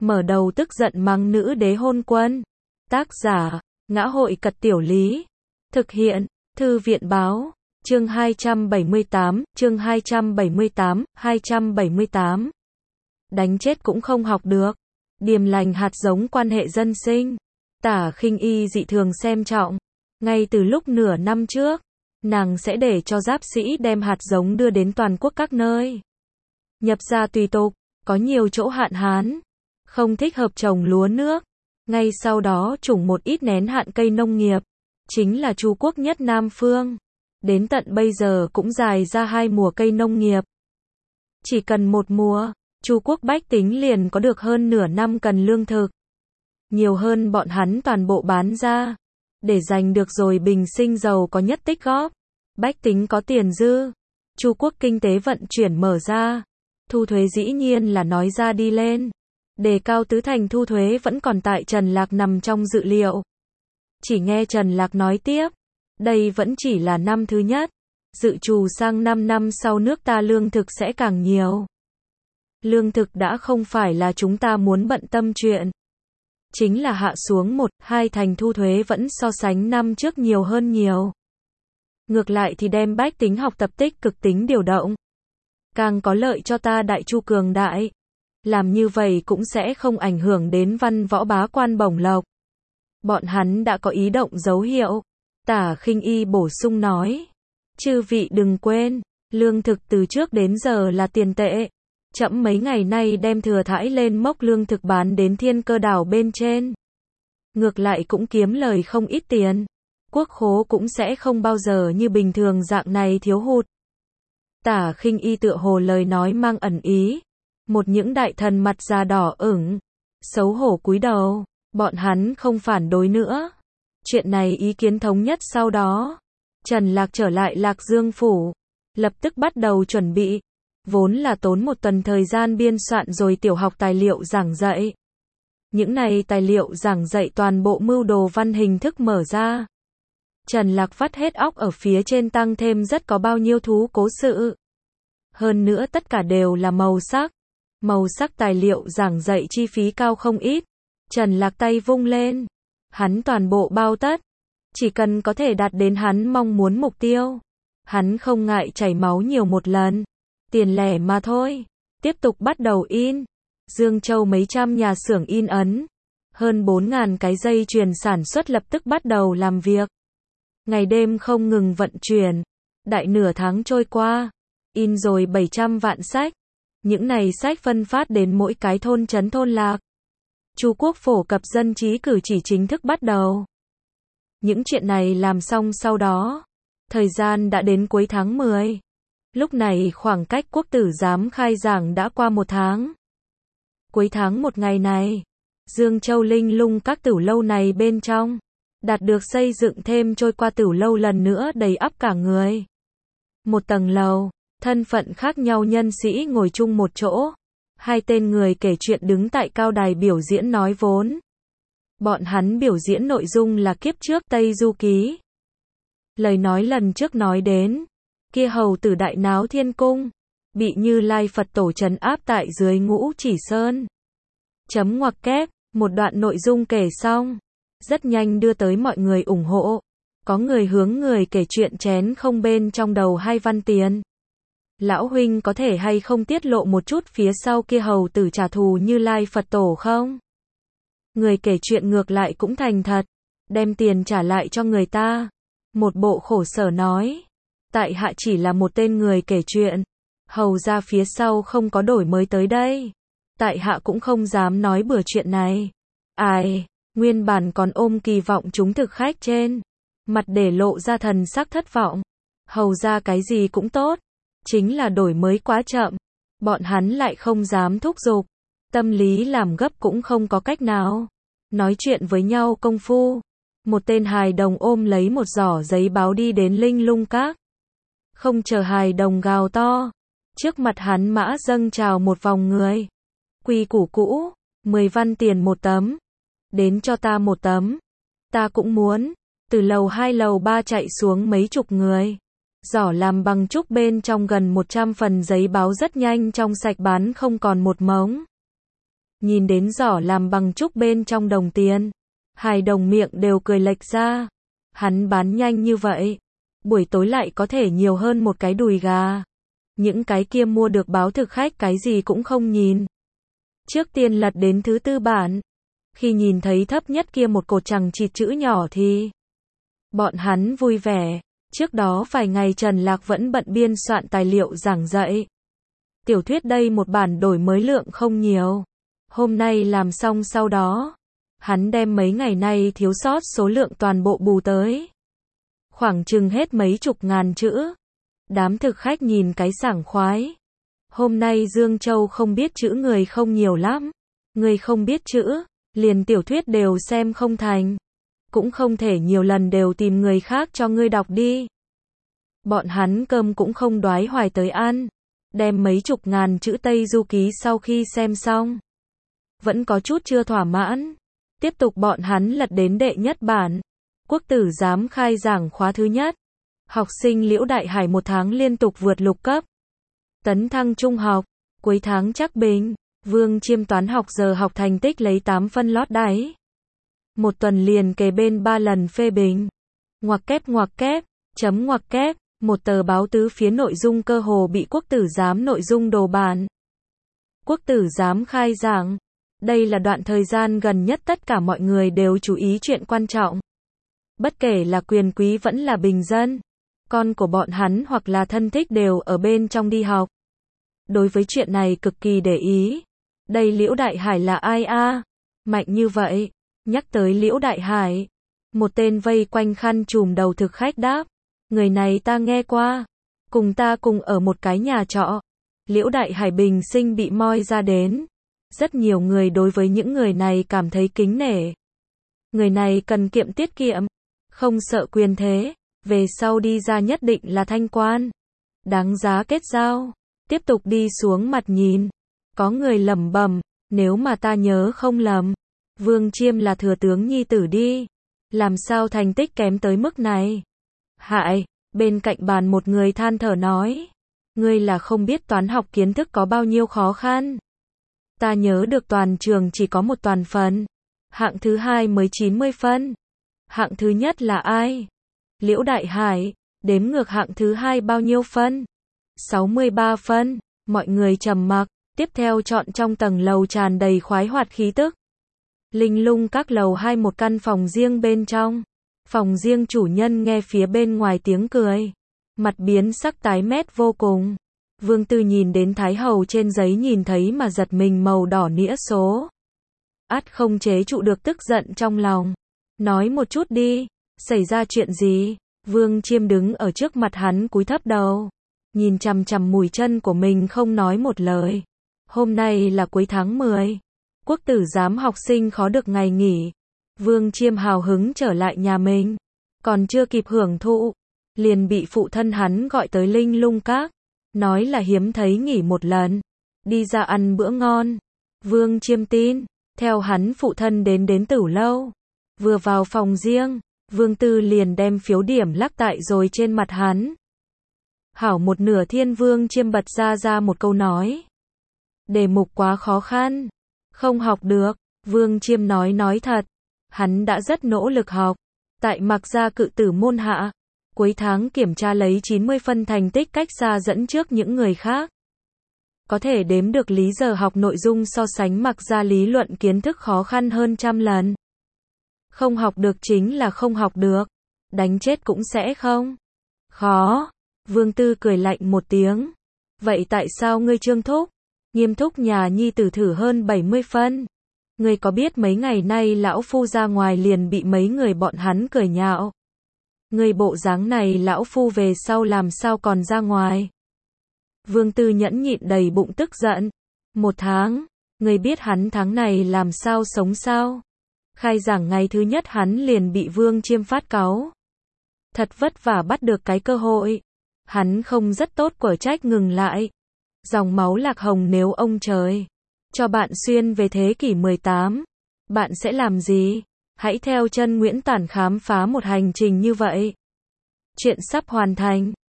mở đầu tức giận mắng nữ đế hôn quân. Tác giả, Ngã hội Cật Tiểu Lý. Thực hiện, Thư viện Báo. Chương 278, chương 278. Đánh chết cũng không học được. Điềm lành hạt giống quan hệ dân sinh. Tả Khinh Y dị thường xem trọng. Ngay từ lúc nửa năm trước, nàng sẽ để cho giáp sĩ đem hạt giống đưa đến toàn quốc các nơi. Nhập gia tùy tục, có nhiều chỗ hạn hán, không thích hợp trồng lúa nước. Ngay sau đó chủng một ít nén hạn cây nông nghiệp, chính là Chu quốc nhất Nam Phương. Đến tận bây giờ cũng dài ra 2 mùa cây nông nghiệp. Chỉ cần một mùa, Chu quốc bách tính liền có được hơn nửa năm cần lương thực. Nhiều hơn bọn hắn toàn bộ bán ra, để giành được rồi bình sinh giàu có nhất tích góp. Bách tính có tiền dư, Chu quốc kinh tế vận chuyển mở ra. Thu thuế dĩ nhiên là nói ra đi lên. Đề cao tứ thành thu thuế vẫn còn tại Trần Lạc nằm trong dự liệu. Chỉ nghe Trần Lạc nói tiếp, đây vẫn chỉ là năm thứ nhất, dự trù sang 5 năm sau nước ta lương thực sẽ càng nhiều. Lương thực đã không phải là chúng ta muốn bận tâm chuyện. Chính là hạ xuống 1-2 thành thu thuế vẫn so sánh năm trước nhiều hơn nhiều. Ngược lại thì đem bách tính học tập tích cực tính điều động. Càng có lợi cho ta Đại Chu cường đại. Làm như vậy cũng sẽ không ảnh hưởng đến văn võ bá quan bổng lộc. Bọn hắn đã có ý động dấu hiệu. Tả Khinh Y bổ sung nói. Chư vị đừng quên, lương thực từ trước đến giờ là tiền tệ. Trẫm mấy ngày nay đem thừa thãi lên mốc lương thực bán đến Thiên Cơ đảo bên trên. Ngược lại cũng kiếm lời không ít tiền. Quốc khố cũng sẽ không bao giờ như bình thường dạng này thiếu hụt. Tả Khinh Y tựa hồ lời nói mang ẩn ý. Một những đại thần mặt da đỏ ửng, xấu hổ cúi đầu, bọn hắn không phản đối nữa. Chuyện này ý kiến thống nhất sau đó. Trần Lạc trở lại Lạc Dương phủ, lập tức bắt đầu chuẩn bị. Vốn là tốn một tuần thời gian biên soạn rồi tiểu học tài liệu giảng dạy. Những này tài liệu giảng dạy toàn bộ mưu đồ văn hình thức mở ra. Trần Lạc vắt hết óc ở phía trên tăng thêm rất có bao nhiêu thú cố sự. Hơn nữa tất cả đều là màu sắc. Màu sắc tài liệu giảng dạy chi phí cao không ít. Trần Lạc tay vung lên. Hắn toàn bộ bao tất. Chỉ cần có thể đạt đến hắn mong muốn mục tiêu. Hắn không ngại chảy máu nhiều một lần. Tiền lẻ mà thôi. Tiếp tục bắt đầu in. Dương Châu mấy trăm nhà xưởng in ấn. Hơn 4.000 cái dây chuyền sản xuất lập tức bắt đầu làm việc. Ngày đêm không ngừng vận chuyển. Đại nửa tháng trôi qua. In rồi 700 vạn sách. Những này sách phân phát đến mỗi cái thôn trấn thôn lạc. Chu quốc phổ cập dân trí cử chỉ chính thức bắt đầu. Những chuyện này làm xong sau đó. Thời gian đã đến cuối tháng 10. Lúc này khoảng cách quốc tử giám khai giảng đã qua 1 tháng. Cuối tháng 1 ngày này, Dương Châu linh lung các tửu lâu này bên trong, đạt được xây dựng thêm trôi qua tửu lâu lần nữa đầy ắp cả người. Một tầng lầu, thân phận khác nhau nhân sĩ ngồi chung một chỗ. 2 tên người kể chuyện đứng tại cao đài biểu diễn nói vốn. Bọn hắn biểu diễn nội dung là kiếp trước Tây Du Ký. Lời nói lần trước nói đến, kia hầu tử đại náo thiên cung, bị Như Lai Phật tổ trấn áp tại dưới Ngũ Chỉ Sơn. Chấm ngoặc kép, một đoạn nội dung kể xong, rất nhanh đưa tới mọi người ủng hộ. Có người hướng người kể chuyện chén không bên trong đầu 2 văn tiền. Lão huynh có thể hay không tiết lộ một chút phía sau kia hầu tử trả thù Như Lai Phật tổ không? Người kể chuyện ngược lại cũng thành thật, đem tiền trả lại cho người ta. Một bộ khổ sở nói, tại hạ chỉ là một tên người kể chuyện, hầu ra phía sau không có đổi mới tới đây. Tại hạ cũng không dám nói bừa chuyện này. Ai, nguyên bản còn ôm kỳ vọng chúng thực khách trên, mặt để lộ ra thần sắc thất vọng. Hầu ra cái gì cũng tốt, chính là đổi mới quá chậm, bọn hắn lại không dám thúc giục, tâm lý làm gấp cũng không có cách nào. Nói chuyện với nhau công phu, một tên hài đồng ôm lấy một giỏ giấy báo đi đến linh lung các. Không chờ hài đồng gào to, trước mặt hắn mã dâng chào một vòng người. Quy củ cũ, 10 văn tiền một tấm, đến cho ta một tấm, ta cũng muốn. Từ lầu 2 lầu 3 chạy xuống mấy chục người. Giỏ làm bằng trúc bên trong gần 100 phần giấy báo rất nhanh trong sạch bán không còn một mống. nhìn đến giỏ làm bằng trúc bên trong đồng tiền. Hai đồng miệng đều cười lệch ra. Hắn bán nhanh như vậy, buổi tối lại có thể nhiều hơn một cái đùi gà. Những cái kia mua được báo thực khách cái gì cũng không nhìn. Trước tiên lật đến thứ tư bản. Khi nhìn thấy thấp nhất kia một cột chằng chịt chữ nhỏ thì bọn hắn vui vẻ. Trước đó vài ngày Trần Lạc vẫn bận biên soạn tài liệu giảng dạy. Tiểu thuyết đây một bản đổi mới lượng không nhiều. Hôm nay làm xong sau đó, hắn đem mấy ngày nay thiếu sót số lượng toàn bộ bù tới. Khoảng chừng hết mấy chục ngàn chữ. Đám thực khách nhìn cái sảng khoái. Hôm nay Dương Châu không biết chữ người không nhiều lắm. Người không biết chữ, liền tiểu thuyết đều xem không thành. Cũng không thể nhiều lần đều tìm người khác cho ngươi đọc đi. Bọn hắn cơm cũng không đoái hoài tới ăn. Đem mấy chục ngàn chữ Tây Du Ký sau khi xem xong. Vẫn có chút chưa thỏa mãn. Tiếp tục bọn hắn lật đến đệ nhất bản. Quốc tử giám khai giảng khóa thứ nhất. Học sinh Liễu Đại Hải 1 tháng liên tục vượt lục cấp. Tấn thăng trung học. Cuối tháng chắc bình. Vương Chiêm toán học giờ học thành tích lấy 8 phân lót đáy. Một tuần liền kề bên 3 lần phê bình. Ngoặc kép, chấm ngoặc kép. Một tờ báo tứ phía nội dung cơ hồ bị quốc tử giám nội dung đồ bản. Quốc tử giám khai giảng. Đây là đoạn thời gian gần nhất tất cả mọi người đều chú ý chuyện quan trọng. Bất kể là quyền quý vẫn là bình dân. Con của bọn hắn hoặc là thân thích đều ở bên trong đi học. Đối với chuyện này cực kỳ để ý. Đây Liễu Đại Hải là ai a? Mạnh như vậy. Nhắc tới Liễu Đại Hải. Một tên vây quanh khăn trùm đầu thực khách đáp. Người này ta nghe qua. Cùng ta cùng ở một cái nhà trọ. Liễu Đại Hải bình sinh bị moi ra đến. Rất nhiều người đối với những người này cảm thấy kính nể. Người này cần kiệm tiết kiệm. Không sợ quyền thế. Về sau đi ra nhất định là thanh quan. Đáng giá kết giao. Tiếp tục đi xuống mặt nhìn. Có người lẩm bẩm. Nếu mà ta nhớ không lầm. Vương Chiêm là thừa tướng nhi tử đi. Làm sao thành tích kém tới mức này? Hại, bên cạnh bàn một người than thở nói. Ngươi là không biết toán học kiến thức có bao nhiêu khó khăn. Ta nhớ được toàn trường chỉ có một toàn phần. Hạng thứ hai mới 90 phân. Hạng thứ nhất là ai? Liễu Đại Hải. Đếm ngược hạng thứ hai bao nhiêu phân? 63 phân. Mọi người trầm mặc. Tiếp theo chọn trong tầng lầu tràn đầy khoái hoạt khí tức. Linh lung các lầu 2 một căn phòng riêng bên trong. Phòng riêng chủ nhân nghe phía bên ngoài tiếng cười. Mặt biến sắc tái mét vô cùng. Vương Tư nhìn đến Thái Hầu trên giấy nhìn thấy mà giật mình màu đỏ nĩa số. Át không chế trụ được tức giận trong lòng. Nói một chút đi. Xảy ra chuyện gì? Vương Chiêm đứng ở trước mặt hắn cúi thấp đầu. Nhìn chằm chằm mùi chân của mình không nói một lời. Hôm nay là cuối tháng 10. Quốc tử giám học sinh khó được ngày nghỉ. Vương Chiêm hào hứng trở lại nhà mình. Còn chưa kịp hưởng thụ. Liền bị phụ thân hắn gọi tới Linh lung các. Nói là hiếm thấy nghỉ một lần. Đi ra ăn bữa ngon. Vương Chiêm tin. Theo hắn phụ thân đến Tử Lâu. Vừa vào phòng riêng. Vương Tư liền đem phiếu điểm lắc tại rồi trên mặt hắn. Hảo một nửa thiên. Vương Chiêm bật ra một câu nói. Đề mục quá khó khăn. Không học được. Vương Chiêm nói thật. Hắn đã rất nỗ lực học. Tại Mạc Gia cự tử môn hạ. Cuối tháng kiểm tra lấy 90 phân thành tích cách xa dẫn trước những người khác. Có thể đếm được lý giờ học nội dung so sánh Mạc Gia lý luận kiến thức khó khăn hơn trăm lần. Không học được chính là không học được. Đánh chết cũng sẽ không. Khó. Vương Tư cười lạnh một tiếng. Vậy tại sao ngươi Trương Thúc? Nghiêm Thúc nhà nhi tử thử hơn 70 phân. Ngươi có biết mấy ngày nay lão phu ra ngoài liền bị mấy người bọn hắn cười nhạo. Ngươi bộ dáng này lão phu về sau làm sao còn ra ngoài. Vương Tư nhẫn nhịn đầy bụng tức giận. 1 tháng. Ngươi biết hắn tháng này làm sao sống sao? Khai giảng ngày thứ nhất hắn liền bị Vương Chiêm phát cáu. Thật vất vả bắt được cái cơ hội. Hắn không rất tốt của trách ngừng lại. Dòng máu lạc hồng nếu ông trời cho bạn xuyên về thế kỷ 18, bạn sẽ làm gì? Hãy theo chân Nguyễn Tản khám phá một hành trình như vậy. Chuyện sắp hoàn thành.